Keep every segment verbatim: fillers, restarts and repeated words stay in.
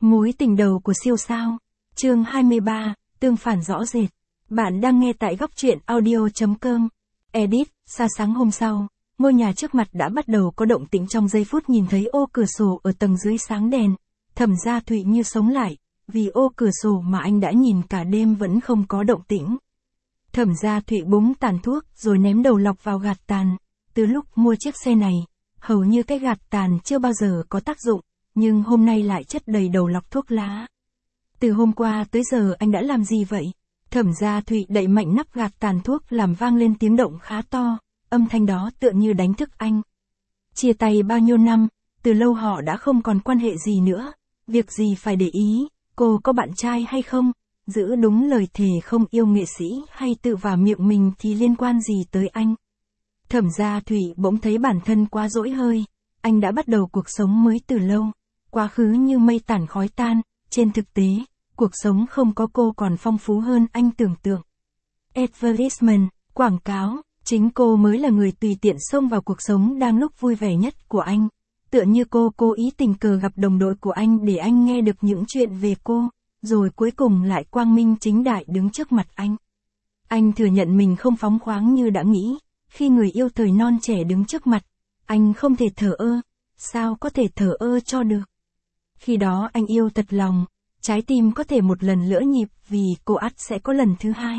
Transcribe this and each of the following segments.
Mối tình đầu của siêu sao. Chương hai mươi ba, tương phản rõ rệt. Bạn đang nghe tại góc truyện audio.com. Edit, xa sáng hôm sau, ngôi nhà trước mặt đã bắt đầu có động tĩnh trong giây phút nhìn thấy ô cửa sổ ở tầng dưới sáng đèn. Thẩm Gia Thụy như sống lại, vì ô cửa sổ mà anh đã nhìn cả đêm vẫn không có động tĩnh. Thẩm Gia Thụy búng tàn thuốc rồi ném đầu lọc vào gạt tàn. Từ lúc mua chiếc xe này, hầu như cái gạt tàn chưa bao giờ có tác dụng, nhưng hôm nay lại chất đầy đầu lọc thuốc lá. Từ hôm qua tới giờ anh đã làm gì vậy? Thẩm Gia Thụy đậy mạnh nắp gạt tàn thuốc làm vang lên tiếng động khá to, âm thanh đó tựa như đánh thức anh. Chia tay bao nhiêu năm, từ lâu họ đã không còn quan hệ gì nữa, việc gì phải để ý, cô có bạn trai hay không, giữ đúng lời thề không yêu nghệ sĩ hay tự vào miệng mình thì liên quan gì tới anh. Thẩm Gia Thụy bỗng thấy bản thân quá dỗi hơi, anh đã bắt đầu cuộc sống mới từ lâu, quá khứ như mây tản khói tan, trên thực tế, cuộc sống không có cô còn phong phú hơn anh tưởng tượng. Advertisement, quảng cáo, chính cô mới là người tùy tiện xông vào cuộc sống đang lúc vui vẻ nhất của anh. Tựa như cô cố ý tình cờ gặp đồng đội của anh để anh nghe được những chuyện về cô, rồi cuối cùng lại quang minh chính đại đứng trước mặt anh. Anh thừa nhận mình không phóng khoáng như đã nghĩ, khi người yêu thời non trẻ đứng trước mặt, anh không thể thờ ơ, sao có thể thờ ơ cho được. Khi đó anh yêu thật lòng, trái tim có thể một lần lỡ nhịp vì cô ắt sẽ có lần thứ hai.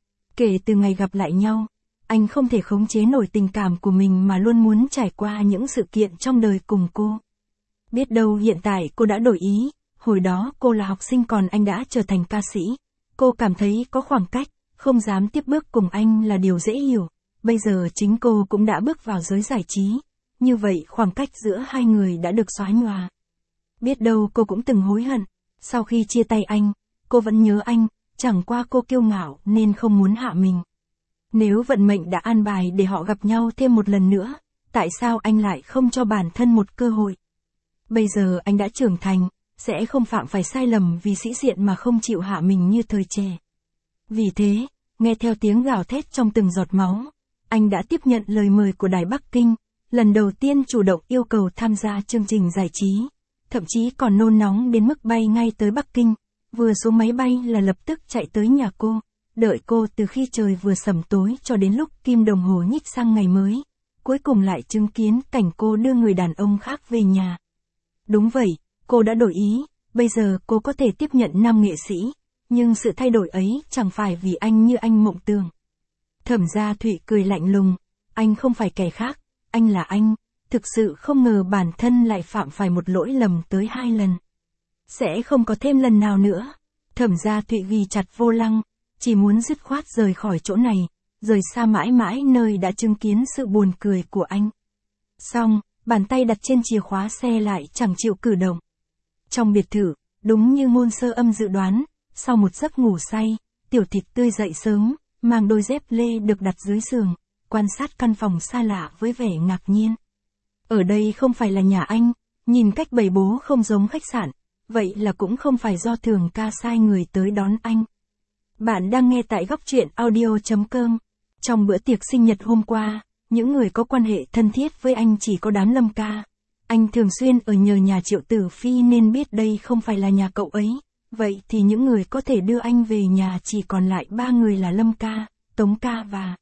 Kể từ ngày gặp lại nhau, anh không thể khống chế nổi tình cảm của mình mà luôn muốn trải qua những sự kiện trong đời cùng cô. Biết đâu hiện tại cô đã đổi ý, hồi đó cô là học sinh còn anh đã trở thành ca sĩ. Cô cảm thấy có khoảng cách, không dám tiếp bước cùng anh là điều dễ hiểu. Bây giờ chính cô cũng đã bước vào giới giải trí. Như vậy khoảng cách giữa hai người đã được xóa nhòa. Biết đâu cô cũng từng hối hận. Sau khi chia tay anh, cô vẫn nhớ anh, chẳng qua cô kiêu ngạo nên không muốn hạ mình. Nếu vận mệnh đã an bài để họ gặp nhau thêm một lần nữa, tại sao anh lại không cho bản thân một cơ hội? Bây giờ anh đã trưởng thành, sẽ không phạm phải sai lầm vì sĩ diện mà không chịu hạ mình như thời trẻ. Vì thế, nghe theo tiếng gào thét trong từng giọt máu, anh đã tiếp nhận lời mời của Đài Bắc Kinh, lần đầu tiên chủ động yêu cầu tham gia chương trình giải trí, thậm chí còn nôn nóng đến mức bay ngay tới Bắc Kinh, vừa xuống máy bay là lập tức chạy tới nhà cô, đợi cô từ khi trời vừa sẩm tối cho đến lúc kim đồng hồ nhích sang ngày mới, cuối cùng lại chứng kiến cảnh cô đưa người đàn ông khác về nhà. Đúng vậy, cô đã đổi ý, bây giờ cô có thể tiếp nhận nam nghệ sĩ, nhưng sự thay đổi ấy chẳng phải vì anh như anh mộng tưởng. Thẩm Gia Thụy cười lạnh lùng, anh không phải kẻ khác, anh là anh, thực sự không ngờ bản thân lại phạm phải một lỗi lầm tới hai lần. Sẽ không có thêm lần nào nữa. Thẩm Gia Thụy ghi chặt vô lăng, chỉ muốn dứt khoát rời khỏi chỗ này, rời xa mãi mãi nơi đã chứng kiến sự buồn cười của anh. Xong, bàn tay đặt trên chìa khóa xe lại chẳng chịu cử động. Trong biệt thự, đúng như Ngôn Sơ Âm dự đoán, sau một giấc ngủ say, Tiểu Thịt tươi dậy sớm, mang đôi dép lê được đặt dưới giường, quan sát căn phòng xa lạ với vẻ ngạc nhiên. Ở đây không phải là nhà anh, nhìn cách bày bố không giống khách sạn, vậy là cũng không phải do Thường ca sai người tới đón anh. Bạn đang nghe tại góc truyện audio.com. Trong bữa tiệc sinh nhật hôm qua, những người có quan hệ thân thiết với anh chỉ có đám Lâm ca. Anh thường xuyên ở nhờ nhà Triệu Tử Phi nên biết đây không phải là nhà cậu ấy. Vậy thì những người có thể đưa anh về nhà chỉ còn lại ba người là Lâm ca, Tống ca và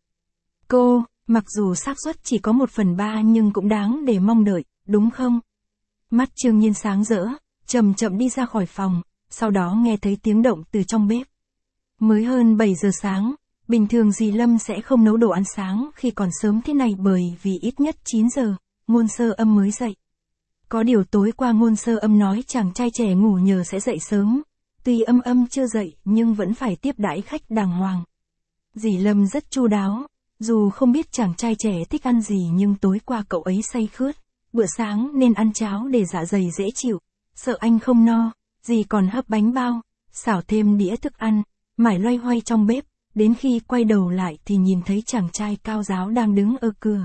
cô. Mặc dù xác suất chỉ có một phần ba nhưng cũng đáng để mong đợi, đúng không? Mắt Trương Nhiên sáng rỡ, chậm chậm đi ra khỏi phòng, sau đó nghe thấy tiếng động từ trong bếp. Mới hơn bảy giờ sáng, bình thường dì Lâm sẽ không nấu đồ ăn sáng khi còn sớm thế này bởi vì ít nhất chín giờ, Ngôn Sơ Âm mới dậy. Có điều tối qua Ngôn Sơ Âm nói chàng trai trẻ ngủ nhờ sẽ dậy sớm, tuy Âm Âm chưa dậy nhưng vẫn phải tiếp đãi khách đàng hoàng. Dì Lâm rất chu đáo, dù không biết chàng trai trẻ thích ăn gì nhưng tối qua cậu ấy say khướt, bữa sáng nên ăn cháo để dạ dày dễ chịu, sợ anh không no, dì còn hấp bánh bao, xào thêm đĩa thức ăn, mải loay hoay trong bếp, đến khi quay đầu lại thì nhìn thấy chàng trai cao giáo đang đứng ở cửa.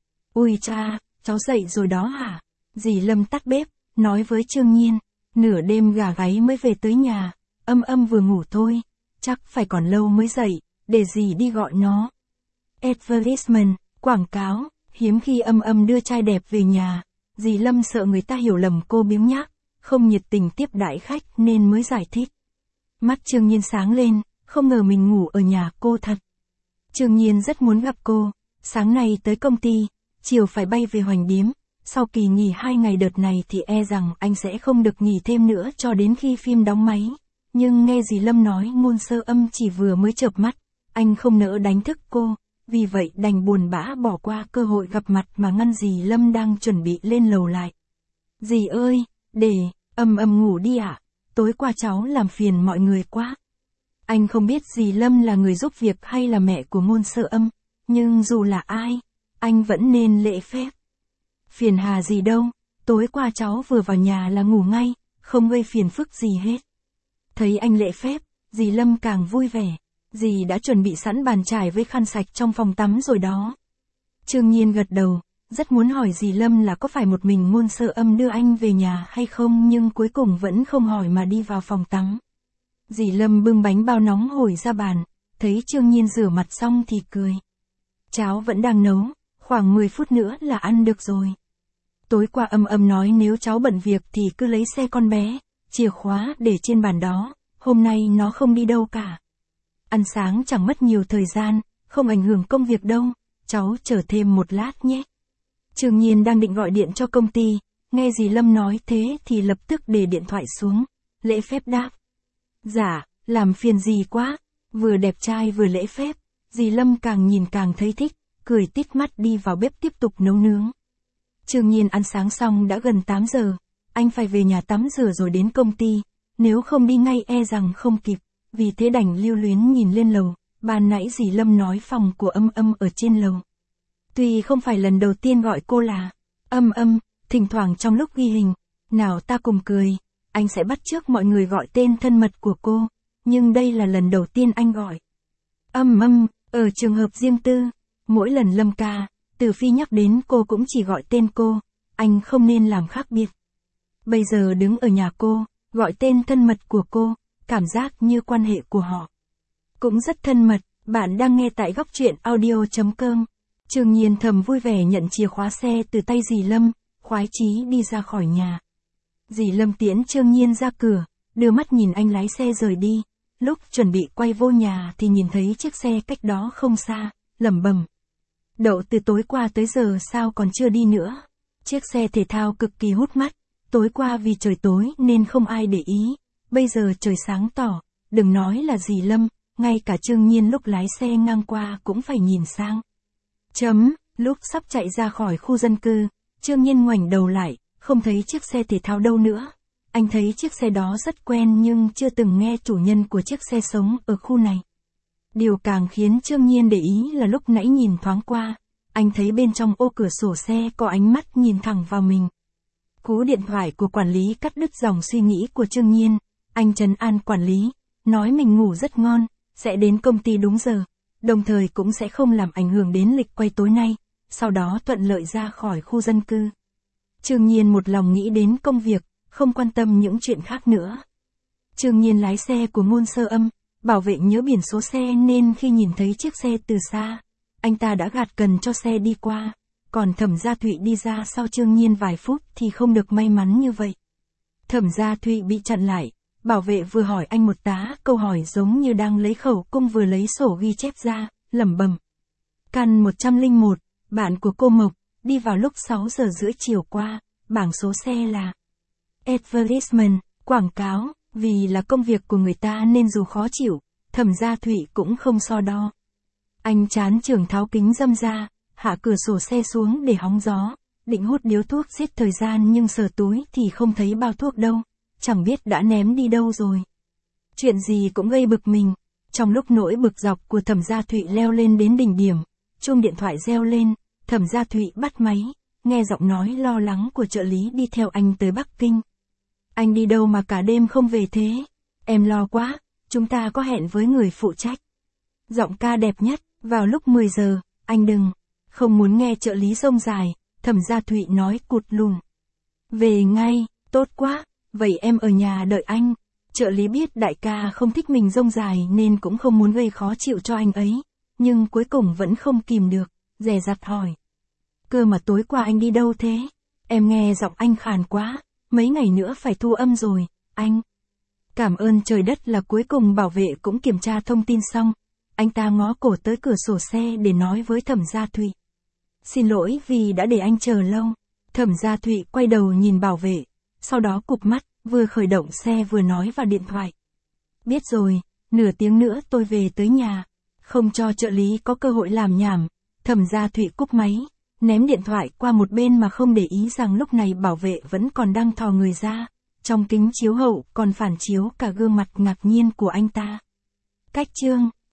Ui cha, cháu dậy rồi đó hả? Dì Lâm tắt bếp, nói với Trương Nhiên, nửa đêm gà gáy mới về tới nhà, Âm Âm vừa ngủ thôi, chắc phải còn lâu mới dậy, để dì đi gọi nó. Advertisement, quảng cáo, hiếm khi Âm Âm đưa trai đẹp về nhà, dì Lâm sợ người ta hiểu lầm cô biếng nhác, không nhiệt tình tiếp đãi khách nên mới giải thích. Mắt Trương Nhiên sáng lên, không ngờ mình ngủ ở nhà cô thật. Trương Nhiên rất muốn gặp cô, sáng nay tới công ty, chiều phải bay về Hoành Điếm, sau kỳ nghỉ hai ngày đợt này thì e rằng anh sẽ không được nghỉ thêm nữa cho đến khi phim đóng máy. Nhưng nghe dì Lâm nói Ngôn Sơ Âm chỉ vừa mới chợp mắt, anh không nỡ đánh thức cô, vì vậy đành buồn bã bỏ qua cơ hội gặp mặt mà ngăn dì Lâm đang chuẩn bị lên lầu lại. Dì ơi, để, Âm Âm ngủ đi ạ, tối qua cháu làm phiền mọi người quá. Anh không biết dì Lâm là người giúp việc hay là mẹ của Ngôn Sơ Âm, nhưng dù là ai, anh vẫn nên lễ phép. Phiền hà gì đâu, tối qua cháu vừa vào nhà là ngủ ngay, không gây phiền phức gì hết. Thấy anh lễ phép, dì Lâm càng vui vẻ, dì đã chuẩn bị sẵn bàn chải với khăn sạch trong phòng tắm rồi đó. Trương Nhiên gật đầu, rất muốn hỏi dì Lâm là có phải một mình Ngôn Sơ Âm đưa anh về nhà hay không, nhưng cuối cùng vẫn không hỏi mà đi vào phòng tắm. Dì Lâm bưng bánh bao nóng hổi ra bàn, thấy Trương Nhiên rửa mặt xong thì cười. Cháo vẫn đang nấu, khoảng mười phút nữa là ăn được rồi. Tối qua Âm Âm nói nếu cháu bận việc thì cứ lấy xe con bé, chìa khóa để trên bàn đó, hôm nay nó không đi đâu cả. Ăn sáng chẳng mất nhiều thời gian, không ảnh hưởng công việc đâu, cháu chờ thêm một lát nhé. Trương Nhiên đang định gọi điện cho công ty, nghe dì Lâm nói thế thì lập tức để điện thoại xuống, lễ phép đáp. Dạ, làm phiền dì quá, vừa đẹp trai vừa lễ phép, dì Lâm càng nhìn càng thấy thích, cười tít mắt đi vào bếp tiếp tục nấu nướng. Trương Nhiên ăn sáng xong đã gần tám giờ, anh phải về nhà tắm rửa rồi đến công ty, nếu không đi ngay e rằng không kịp, vì thế đành lưu luyến nhìn lên lầu, ban nãy dì Lâm nói phòng của Âm Âm ở trên lầu. Tuy không phải lần đầu tiên gọi cô là Âm Âm, thỉnh thoảng trong lúc ghi hình, nào ta cùng cười, anh sẽ bắt chước mọi người gọi tên thân mật của cô, nhưng đây là lần đầu tiên anh gọi Âm Âm, ở trường hợp riêng tư, mỗi lần Lâm ca, Từ Phi nhắc đến cô cũng chỉ gọi tên cô, anh không nên làm khác biệt. Bây giờ đứng ở nhà cô, gọi tên thân mật của cô, cảm giác như quan hệ của họ cũng rất thân mật. Bạn đang nghe tại góc truyện audio chấm com. Trương Nhiên thầm vui vẻ nhận chìa khóa xe từ tay dì Lâm, khoái chí đi ra khỏi nhà. Dì Lâm tiễn Trương Nhiên ra cửa, đưa mắt nhìn anh lái xe rời đi. Lúc chuẩn bị quay vô nhà thì nhìn thấy chiếc xe cách đó không xa, lẩm bẩm. Đậu từ tối qua tới giờ sao còn chưa đi nữa. Chiếc xe thể thao cực kỳ hút mắt, tối qua vì trời tối nên không ai để ý, bây giờ trời sáng tỏ, đừng nói là dì Lâm, ngay cả Trương Nhiên lúc lái xe ngang qua cũng phải nhìn sang. Chấm, lúc sắp chạy ra khỏi khu dân cư, Trương Nhiên ngoảnh đầu lại, không thấy chiếc xe thể thao đâu nữa. Anh thấy chiếc xe đó rất quen nhưng chưa từng nghe chủ nhân của chiếc xe sống ở khu này. Điều càng khiến Trương Nhiên để ý là lúc nãy nhìn thoáng qua, anh thấy bên trong ô cửa sổ xe có ánh mắt nhìn thẳng vào mình. Cú điện thoại của quản lý cắt đứt dòng suy nghĩ của Trương Nhiên, anh trấn an quản lý, nói mình ngủ rất ngon, sẽ đến công ty đúng giờ, đồng thời cũng sẽ không làm ảnh hưởng đến lịch quay tối nay, sau đó thuận lợi ra khỏi khu dân cư. Trương Nhiên một lòng nghĩ đến công việc, không quan tâm những chuyện khác nữa. Trương Nhiên lái xe của Ngôn Sơ Âm, bảo vệ nhớ biển số xe nên khi nhìn thấy chiếc xe từ xa, anh ta đã gạt cần cho xe đi qua, còn Thẩm Gia Thụy đi ra sau Trương Nhiên vài phút thì không được may mắn như vậy. Thẩm Gia Thụy bị chặn lại, bảo vệ vừa hỏi anh một tá câu hỏi giống như đang lấy khẩu cung vừa lấy sổ ghi chép ra, lẩm bẩm. Căn một trăm lẻ một, bạn của cô Mộc, đi vào lúc sáu giờ rưỡi chiều qua, bảng số xe là Advertisement, quảng cáo, vì là công việc của người ta nên dù khó chịu, Thẩm Gia Thụy cũng không so đo. Anh chán chường tháo kính râm ra, hạ cửa sổ xe xuống để hóng gió, định hút điếu thuốc giết thời gian nhưng sờ túi thì không thấy bao thuốc đâu, chẳng biết đã ném đi đâu rồi. Chuyện gì cũng gây bực mình, trong lúc nỗi bực dọc của Thẩm Gia Thụy leo lên đến đỉnh điểm, chuông điện thoại reo lên, Thẩm Gia Thụy bắt máy, nghe giọng nói lo lắng của trợ lý đi theo anh tới Bắc Kinh. Anh đi đâu mà cả đêm không về thế? Em lo quá, chúng ta có hẹn với người phụ trách. Giọng ca đẹp nhất, vào lúc mười giờ, anh đừng, không muốn nghe trợ lý rông dài, Thẩm Gia Thụy nói cụt lùn. Về ngay, tốt quá, vậy em ở nhà đợi anh. Trợ lý biết đại ca không thích mình rông dài nên cũng không muốn gây khó chịu cho anh ấy, nhưng cuối cùng vẫn không kìm được, dè dặt hỏi. Cơ mà tối qua anh đi đâu thế? Em nghe giọng anh khàn quá, mấy ngày nữa phải thu âm rồi, anh. Cảm ơn trời đất là cuối cùng bảo vệ cũng kiểm tra thông tin xong. Anh ta ngó cổ tới cửa sổ xe để nói với Thẩm Gia Thụy. Xin lỗi vì đã để anh chờ lâu. Thẩm Gia Thụy quay đầu nhìn bảo vệ, sau đó cụp mắt, vừa khởi động xe vừa nói vào điện thoại. Biết rồi, nửa tiếng nữa tôi về tới nhà. Không cho trợ lý có cơ hội làm nhảm, Thẩm Gia Thụy cúp máy, ném điện thoại qua một bên mà không để ý rằng lúc này bảo vệ vẫn còn đang thò người ra. Trong kính chiếu hậu còn phản chiếu cả gương mặt ngạc nhiên của anh ta. Cách chương